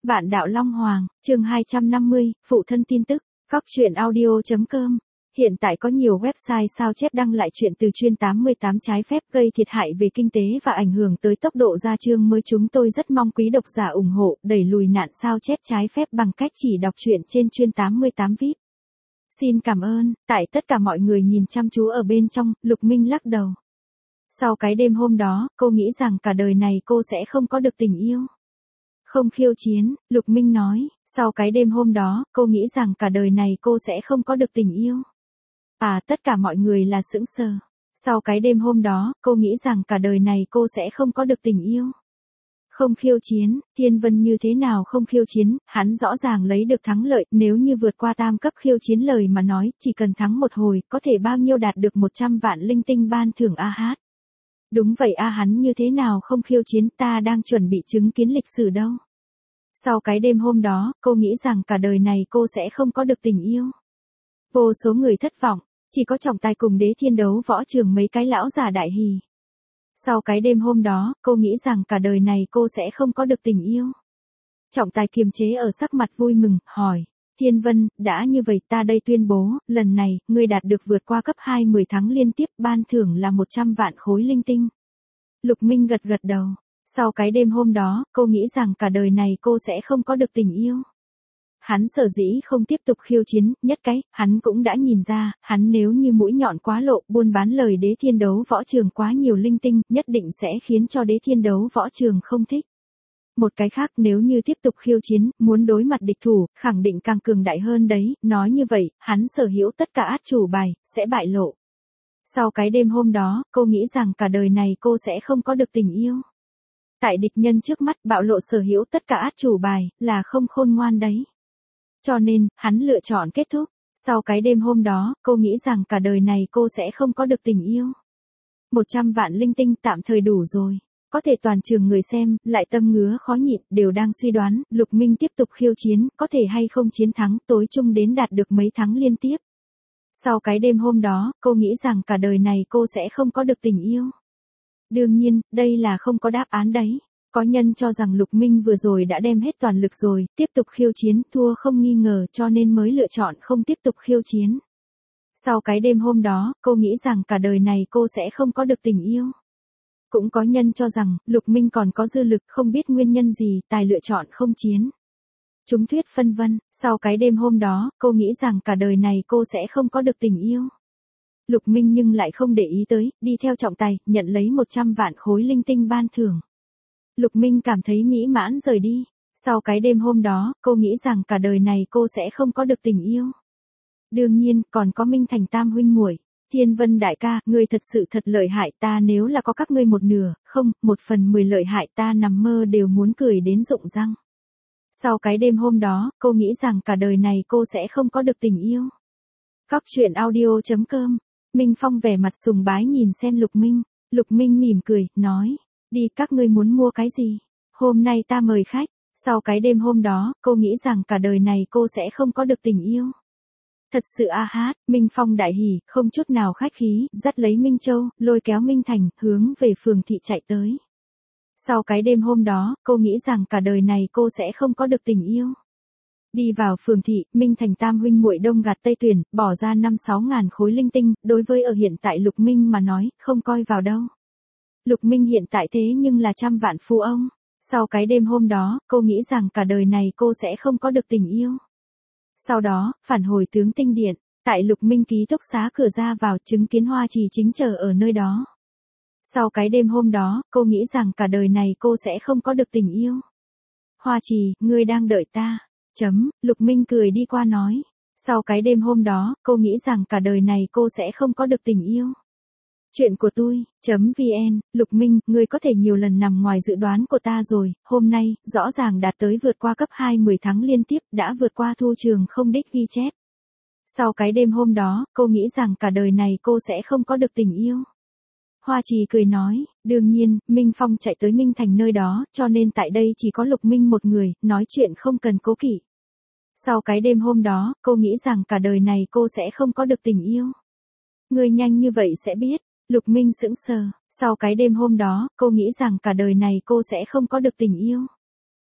Vạn Đạo Long Hoàng, chương 250, phụ thân tin tức, Cóc truyện audio.com. Hiện tại có nhiều website sao chép đăng lại chuyện từ chuyên 88 trái phép gây thiệt hại về kinh tế và ảnh hưởng tới tốc độ ra chương mới. Chúng tôi rất mong quý độc giả ủng hộ, đẩy lùi nạn sao chép trái phép bằng cách chỉ đọc truyện trên chuyên 88 VIP. Xin cảm ơn. Tại tất cả mọi người nhìn chăm chú ở bên trong, Lục Minh lắc đầu. Sau cái đêm hôm đó, cô nghĩ rằng cả đời này cô sẽ không có được tình yêu. Không khiêu chiến, Lục Minh nói, sau cái đêm hôm đó, cô nghĩ rằng cả đời này cô sẽ không có được tình yêu. Tất cả mọi người là sững sờ. Sau cái đêm hôm đó, cô nghĩ rằng cả đời này cô sẽ không có được tình yêu. Không khiêu chiến, Thiên Vân như thế nào không khiêu chiến, hắn rõ ràng lấy được thắng lợi, nếu như vượt qua tam cấp khiêu chiến lời mà nói, chỉ cần thắng một hồi, có thể bao nhiêu đạt được 100 vạn linh tinh ban thưởng hát. Đúng vậy hắn như thế nào không khiêu chiến, ta đang chuẩn bị chứng kiến lịch sử đâu. Sau cái đêm hôm đó, cô nghĩ rằng cả đời này cô sẽ không có được tình yêu. Vô số người thất vọng, chỉ có Trọng Tài cùng Đế Thiên đấu võ trường mấy cái lão già đại hỉ. Sau cái đêm hôm đó, cô nghĩ rằng cả đời này cô sẽ không có được tình yêu. Trọng Tài kiềm chế ở sắc mặt vui mừng, hỏi. Thiên Vân, đã như vậy ta đây tuyên bố, lần này, ngươi đạt được vượt qua cấp 2 10 tháng liên tiếp, ban thưởng là 100 vạn khối linh tinh. Lục Minh gật gật đầu. Sau cái đêm hôm đó, cô nghĩ rằng cả đời này cô sẽ không có được tình yêu. Hắn sở dĩ không tiếp tục khiêu chiến, nhất cái, hắn cũng đã nhìn ra, hắn nếu như mũi nhọn quá lộ, buôn bán lời Đế Thiên đấu võ trường quá nhiều linh tinh, nhất định sẽ khiến cho Đế Thiên đấu võ trường không thích. Một cái khác, nếu như tiếp tục khiêu chiến, muốn đối mặt địch thủ, khẳng định càng cường đại hơn đấy, nói như vậy, hắn sở hữu tất cả át chủ bài, sẽ bại lộ. Sau cái đêm hôm đó, cô nghĩ rằng cả đời này cô sẽ không có được tình yêu. Tại địch nhân trước mắt bạo lộ sở hữu tất cả át chủ bài, là không khôn ngoan đấy. Cho nên, hắn lựa chọn kết thúc. Sau cái đêm hôm đó, cô nghĩ rằng cả đời này cô sẽ không có được tình yêu. 100 vạn linh tinh tạm thời đủ rồi. Có thể toàn trường người xem, lại tâm ngứa khó nhịn, đều đang suy đoán, Lục Minh tiếp tục khiêu chiến, có thể hay không chiến thắng, tối chung đến đạt được mấy tháng liên tiếp. Sau cái đêm hôm đó, cô nghĩ rằng cả đời này cô sẽ không có được tình yêu. Đương nhiên, đây là không có đáp án đấy. Có nhân cho rằng Lục Minh vừa rồi đã đem hết toàn lực rồi, tiếp tục khiêu chiến, thua không nghi ngờ cho nên mới lựa chọn không tiếp tục khiêu chiến. Sau cái đêm hôm đó, cô nghĩ rằng cả đời này cô sẽ không có được tình yêu. Cũng có nhân cho rằng, Lục Minh còn có dư lực không biết nguyên nhân gì, tài lựa chọn không chiến. Chúng thuyết phân vân, sau cái đêm hôm đó, cô nghĩ rằng cả đời này cô sẽ không có được tình yêu. Lục Minh nhưng lại không để ý tới, đi theo Trọng Tài, nhận lấy 100 vạn khối linh tinh ban thưởng. Lục Minh cảm thấy mỹ mãn rời đi. Sau cái đêm hôm đó, cô nghĩ rằng cả đời này cô sẽ không có được tình yêu. Đương nhiên, còn có Minh Thành tam huynh muội. Thiên Vân đại ca, ngươi thật sự thật lợi hại, ta nếu là có các ngươi một nửa, không, 1/10 lợi hại, ta nằm mơ đều muốn cười đến rụng răng. Sau cái đêm hôm đó, cô nghĩ rằng cả đời này cô sẽ không có được tình yêu. Cóc truyện audio.com. Minh Phong vẻ mặt sùng bái nhìn xem Lục Minh. Lục Minh mỉm cười, nói. Đi, các ngươi muốn mua cái gì? Hôm nay ta mời khách. Sau cái đêm hôm đó, cô nghĩ rằng cả đời này cô sẽ không có được tình yêu. Thật sự hát, Minh Phong đại hỉ, không chút nào khách khí, dắt lấy Minh Châu, lôi kéo Minh Thành, hướng về phường thị chạy tới. Sau cái đêm hôm đó, cô nghĩ rằng cả đời này cô sẽ không có được tình yêu. Đi vào phường thị, Minh Thành tam huynh muội đông gạt tây tuyển, bỏ ra 5-6 ngàn khối linh tinh, đối với ở hiện tại Lục Minh mà nói, không coi vào đâu. Lục Minh hiện tại thế nhưng là 100 vạn phú ông. Sau cái đêm hôm đó, cô nghĩ rằng cả đời này cô sẽ không có được tình yêu. Sau đó, phản hồi tướng tinh điện, tại Lục Minh ký túc xá cửa ra vào chứng kiến Hoa Trì chính chờ ở nơi đó. Sau cái đêm hôm đó, cô nghĩ rằng cả đời này cô sẽ không có được tình yêu. Hoa Trì, ngươi đang đợi ta. Lục Minh cười đi qua nói. Sau cái đêm hôm đó, cô nghĩ rằng cả đời này cô sẽ không có được tình yêu. Chuyện của tôi.vn, Lục Minh, ngươi có thể nhiều lần nằm ngoài dự đoán của ta rồi, hôm nay, rõ ràng đạt tới vượt qua cấp 2 10 tháng liên tiếp, đã vượt qua Thu Trường không đích ghi chép. Sau cái đêm hôm đó, cô nghĩ rằng cả đời này cô sẽ không có được tình yêu. Hoa Trì cười nói, đương nhiên, Minh Phong chạy tới Minh Thành nơi đó, cho nên tại đây chỉ có Lục Minh một người, nói chuyện không cần cố kỵ. Sau cái đêm hôm đó, cô nghĩ rằng cả đời này cô sẽ không có được tình yêu. Ngươi nhanh như vậy sẽ biết. Lục Minh sững sờ, sau cái đêm hôm đó, cô nghĩ rằng cả đời này cô sẽ không có được tình yêu.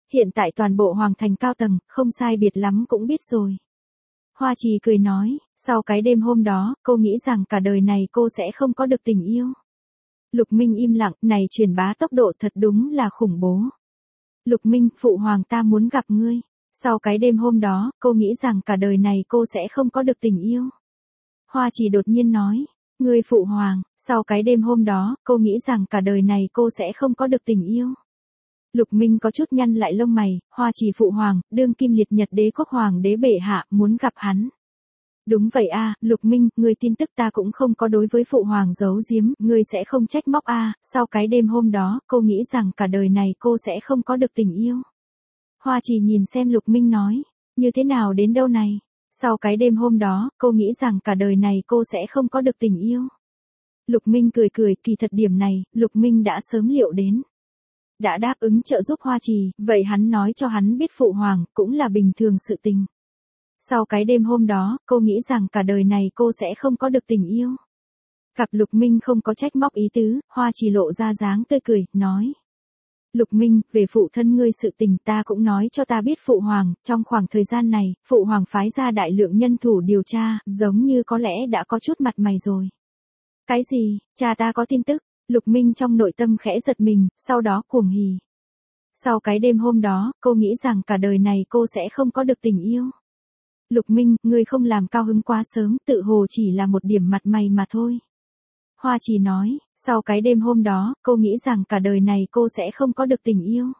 Hiện tại toàn bộ hoàng thành cao tầng, không sai biệt lắm cũng biết rồi. Hoa Trì cười nói, sau cái đêm hôm đó, cô nghĩ rằng cả đời này cô sẽ không có được tình yêu. Lục Minh im lặng, này truyền bá tốc độ thật đúng là khủng bố. Lục Minh, phụ hoàng ta muốn gặp ngươi. Sau cái đêm hôm đó, cô nghĩ rằng cả đời này cô sẽ không có được tình yêu. Hoa Trì đột nhiên nói, ngươi phụ hoàng, sau cái đêm hôm đó, cô nghĩ rằng cả đời này cô sẽ không có được tình yêu. Lục Minh có chút nhăn lại lông mày, Hoa Trì phụ hoàng, đương kim liệt nhật đế quốc hoàng đế bệ hạ, muốn gặp hắn. Đúng vậy a, Lục Minh, ngươi tin tức ta cũng không có đối với phụ hoàng giấu giếm, ngươi sẽ không trách móc a, sau cái đêm hôm đó, cô nghĩ rằng cả đời này cô sẽ không có được tình yêu. Hoa Trì nhìn xem Lục Minh nói, như thế nào đến đâu này? Sau cái đêm hôm đó, cô nghĩ rằng cả đời này cô sẽ không có được tình yêu. Lục Minh cười cười, kỳ thật điểm này, Lục Minh đã sớm liệu đến. Đã đáp ứng trợ giúp Hoa Trì, vậy hắn nói cho hắn biết phụ hoàng, cũng là bình thường sự tình. Sau cái đêm hôm đó, cô nghĩ rằng cả đời này cô sẽ không có được tình yêu. Gặp Lục Minh không có trách móc ý tứ, Hoa Trì lộ ra dáng tươi cười, nói. Lục Minh, về phụ thân ngươi sự tình ta cũng nói cho ta biết phụ hoàng, trong khoảng thời gian này, phụ hoàng phái ra đại lượng nhân thủ điều tra, giống như có lẽ đã có chút mặt mày rồi. Cái gì, cha ta có tin tức, Lục Minh trong nội tâm khẽ giật mình, sau đó cuồng hỉ. Sau cái đêm hôm đó, cô nghĩ rằng cả đời này cô sẽ không có được tình yêu. Lục Minh, ngươi không làm cao hứng quá sớm, tự hồ chỉ là một điểm mặt mày mà thôi. Hoa Trì nói, sau cái đêm hôm đó, cô nghĩ rằng cả đời này cô sẽ không có được tình yêu.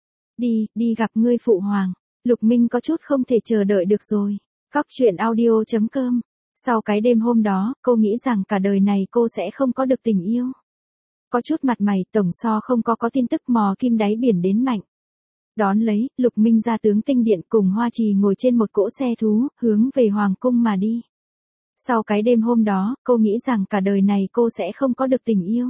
Đi gặp ngươi phụ hoàng. Lục Minh có chút không thể chờ đợi được rồi. Cóc truyện audio.com. Sau cái đêm hôm đó, cô nghĩ rằng cả đời này cô sẽ không có được tình yêu. Có chút mặt mày, tổng so không có tin tức mò kim đáy biển đến mạnh. Đón lấy, Lục Minh ra tướng tinh điện cùng Hoa Trì ngồi trên một cỗ xe thú, hướng về hoàng cung mà đi. Sau cái đêm hôm đó, cô nghĩ rằng cả đời này cô sẽ không có được tình yêu.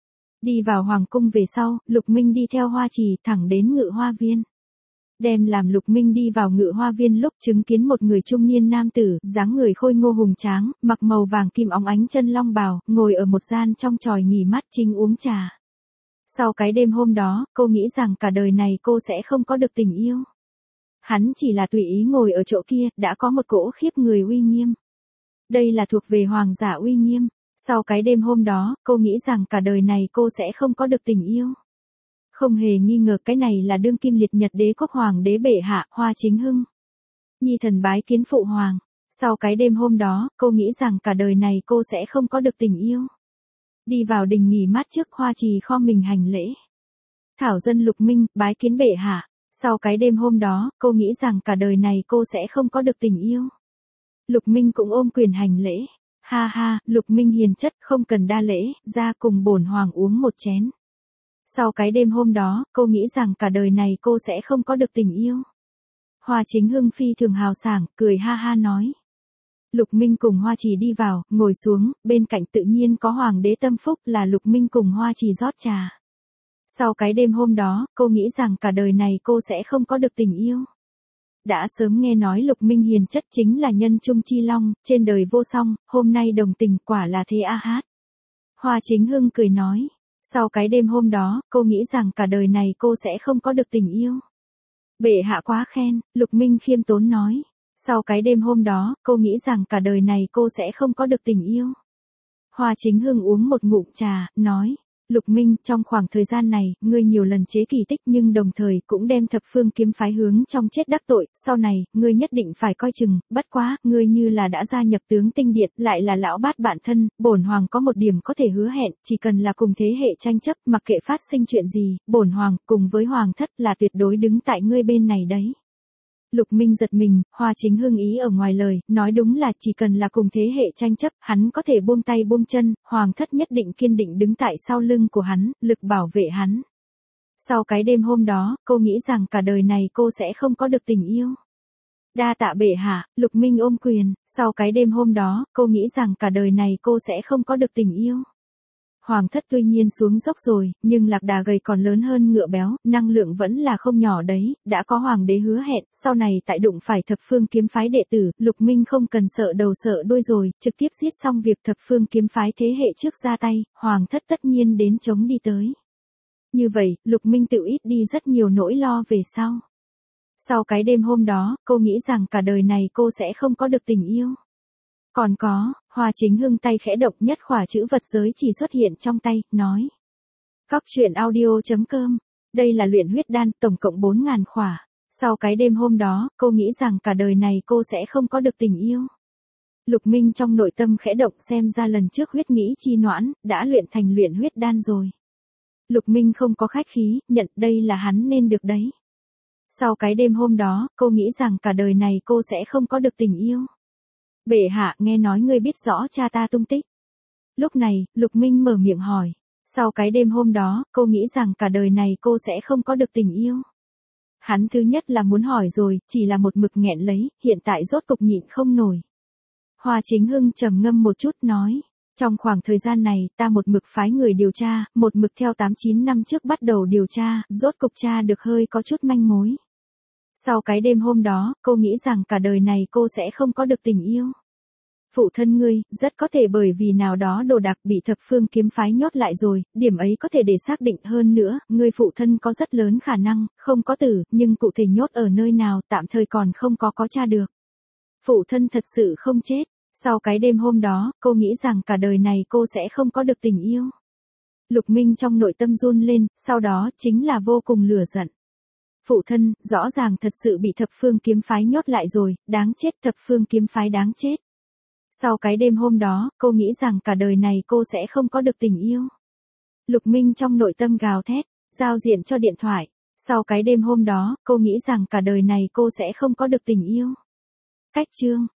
Đi vào hoàng cung về sau, Lục Minh đi theo Hoa Trì thẳng đến Ngự Hoa Viên. Đem làm Lục Minh đi vào Ngự Hoa Viên lúc chứng kiến một người trung niên nam tử, dáng người khôi ngô hùng tráng, mặc màu vàng kim óng ánh chân long bào, ngồi ở một gian trong chòi nghỉ mát chính uống trà. Sau cái đêm hôm đó, cô nghĩ rằng cả đời này cô sẽ không có được tình yêu. Hắn chỉ là tùy ý ngồi ở chỗ kia, đã có một cỗ khiếp người uy nghiêm. Đây là thuộc về hoàng giả uy nghiêm. Sau cái đêm hôm đó, cô nghĩ rằng cả đời này cô sẽ không có được tình yêu. Không hề nghi ngờ cái này là đương kim liệt nhật đế quốc hoàng đế bệ hạ, Hoa Chính Hưng. Nhi thần bái kiến phụ hoàng. Sau cái đêm hôm đó, cô nghĩ rằng cả đời này cô sẽ không có được tình yêu. Đi vào đình nghỉ mát trước, Hoa Trì khom mình hành lễ. Thảo dân Lục Minh, bái kiến bệ hạ. Sau cái đêm hôm đó, cô nghĩ rằng cả đời này cô sẽ không có được tình yêu. Lục Minh cũng ôm quyền hành lễ. Ha ha, Lục Minh hiền chất, không cần đa lễ, ra cùng bổn hoàng uống một chén. Sau cái đêm hôm đó, cô nghĩ rằng cả đời này cô sẽ không có được tình yêu. Hoa Chính Hưng phi thường hào sảng, cười ha ha nói. Lục Minh cùng Hoa Trì đi vào, ngồi xuống, bên cạnh tự nhiên có hoàng đế Tâm Phúc, là Lục Minh cùng Hoa Trì rót trà. Sau cái đêm hôm đó, cô nghĩ rằng cả đời này cô sẽ không có được tình yêu. Đã sớm nghe nói Lục Minh hiền chất chính là nhân trung chi long, trên đời vô song, hôm nay đồng tình quả là thế a hát. Hoa Chính Hưng cười nói, sau cái đêm hôm đó, cô nghĩ rằng cả đời này cô sẽ không có được tình yêu. Bệ hạ quá khen, Lục Minh khiêm tốn nói, sau cái đêm hôm đó, cô nghĩ rằng cả đời này cô sẽ không có được tình yêu. Hoa Chính Hưng uống một ngụm trà, nói, Lục Minh, trong khoảng thời gian này, ngươi nhiều lần chế kỳ tích nhưng đồng thời cũng đem thập phương kiếm phái hướng trong chết đắc tội, sau này, ngươi nhất định phải coi chừng, bất quá, ngươi như là đã gia nhập tướng tinh điện, lại là lão bát bạn thân, bổn hoàng có một điểm có thể hứa hẹn, chỉ cần là cùng thế hệ tranh chấp, mặc kệ phát sinh chuyện gì, bổn hoàng, cùng với hoàng thất là tuyệt đối đứng tại ngươi bên này đấy. Lục Minh giật mình, Hoa Chính Hưng ý ở ngoài lời, nói đúng là chỉ cần là cùng thế hệ tranh chấp, hắn có thể buông tay buông chân, hoàng thất nhất định kiên định đứng tại sau lưng của hắn, lực bảo vệ hắn. Sau cái đêm hôm đó, cô nghĩ rằng cả đời này cô sẽ không có được tình yêu. Đa tạ bệ hạ, Lục Minh ôm quyền, sau cái đêm hôm đó, cô nghĩ rằng cả đời này cô sẽ không có được tình yêu. Hoàng thất tuy nhiên xuống dốc rồi, nhưng lạc đà gầy còn lớn hơn ngựa béo, năng lượng vẫn là không nhỏ đấy, đã có hoàng đế hứa hẹn, sau này tại đụng phải thập phương kiếm phái đệ tử, Lục Minh không cần sợ đầu sợ đuôi rồi, trực tiếp giết xong việc thập phương kiếm phái thế hệ trước ra tay, hoàng thất tất nhiên đến chống đi tới. Như vậy, Lục Minh tự ít đi rất nhiều nỗi lo về sau. Sau cái đêm hôm đó, cô nghĩ rằng cả đời này cô sẽ không có được tình yêu. Còn có, Hoa Chính Hưng tay khẽ động nhất khỏa chữ vật giới chỉ xuất hiện trong tay, nói. Cóc truyện audio.com. Đây là luyện huyết đan, tổng cộng 4.000 khỏa. Sau cái đêm hôm đó, cô nghĩ rằng cả đời này cô sẽ không có được tình yêu. Lục Minh trong nội tâm khẽ động, xem ra lần trước huyết nghĩ chi noãn, đã luyện thành luyện huyết đan rồi. Lục Minh không có khách khí, nhận đây là hắn nên được đấy. Sau cái đêm hôm đó, cô nghĩ rằng cả đời này cô sẽ không có được tình yêu. Bệ hạ, nghe nói ngươi biết rõ cha ta tung tích. Lúc này, Lục Minh mở miệng hỏi. Sau cái đêm hôm đó, cô nghĩ rằng cả đời này cô sẽ không có được tình yêu. Hắn thứ nhất là muốn hỏi rồi, chỉ là một mực nghẹn lấy, hiện tại rốt cục nhịn không nổi. Hoa Chính Hưng trầm ngâm một chút nói. Trong khoảng thời gian này, ta một mực phái người điều tra, một mực theo 8-9 năm trước bắt đầu điều tra, rốt cục tra được hơi có chút manh mối. Sau cái đêm hôm đó, cô nghĩ rằng cả đời này cô sẽ không có được tình yêu. Phụ thân ngươi, rất có thể bởi vì nào đó đồ đạc bị thập phương kiếm phái nhốt lại rồi, điểm ấy có thể để xác định hơn nữa, ngươi phụ thân có rất lớn khả năng, không có tử, nhưng cụ thể nhốt ở nơi nào tạm thời còn không có tra được. Phụ thân thật sự không chết. Sau cái đêm hôm đó, cô nghĩ rằng cả đời này cô sẽ không có được tình yêu. Lục Minh trong nội tâm run lên, sau đó chính là vô cùng lửa giận. Phụ thân, rõ ràng thật sự bị thập phương kiếm phái nhốt lại rồi, đáng chết, thập phương kiếm phái đáng chết. Sau cái đêm hôm đó, cô nghĩ rằng cả đời này cô sẽ không có được tình yêu. Lục Minh trong nội tâm gào thét, giao diện cho điện thoại. Sau cái đêm hôm đó, cô nghĩ rằng cả đời này cô sẽ không có được tình yêu. Cách chương.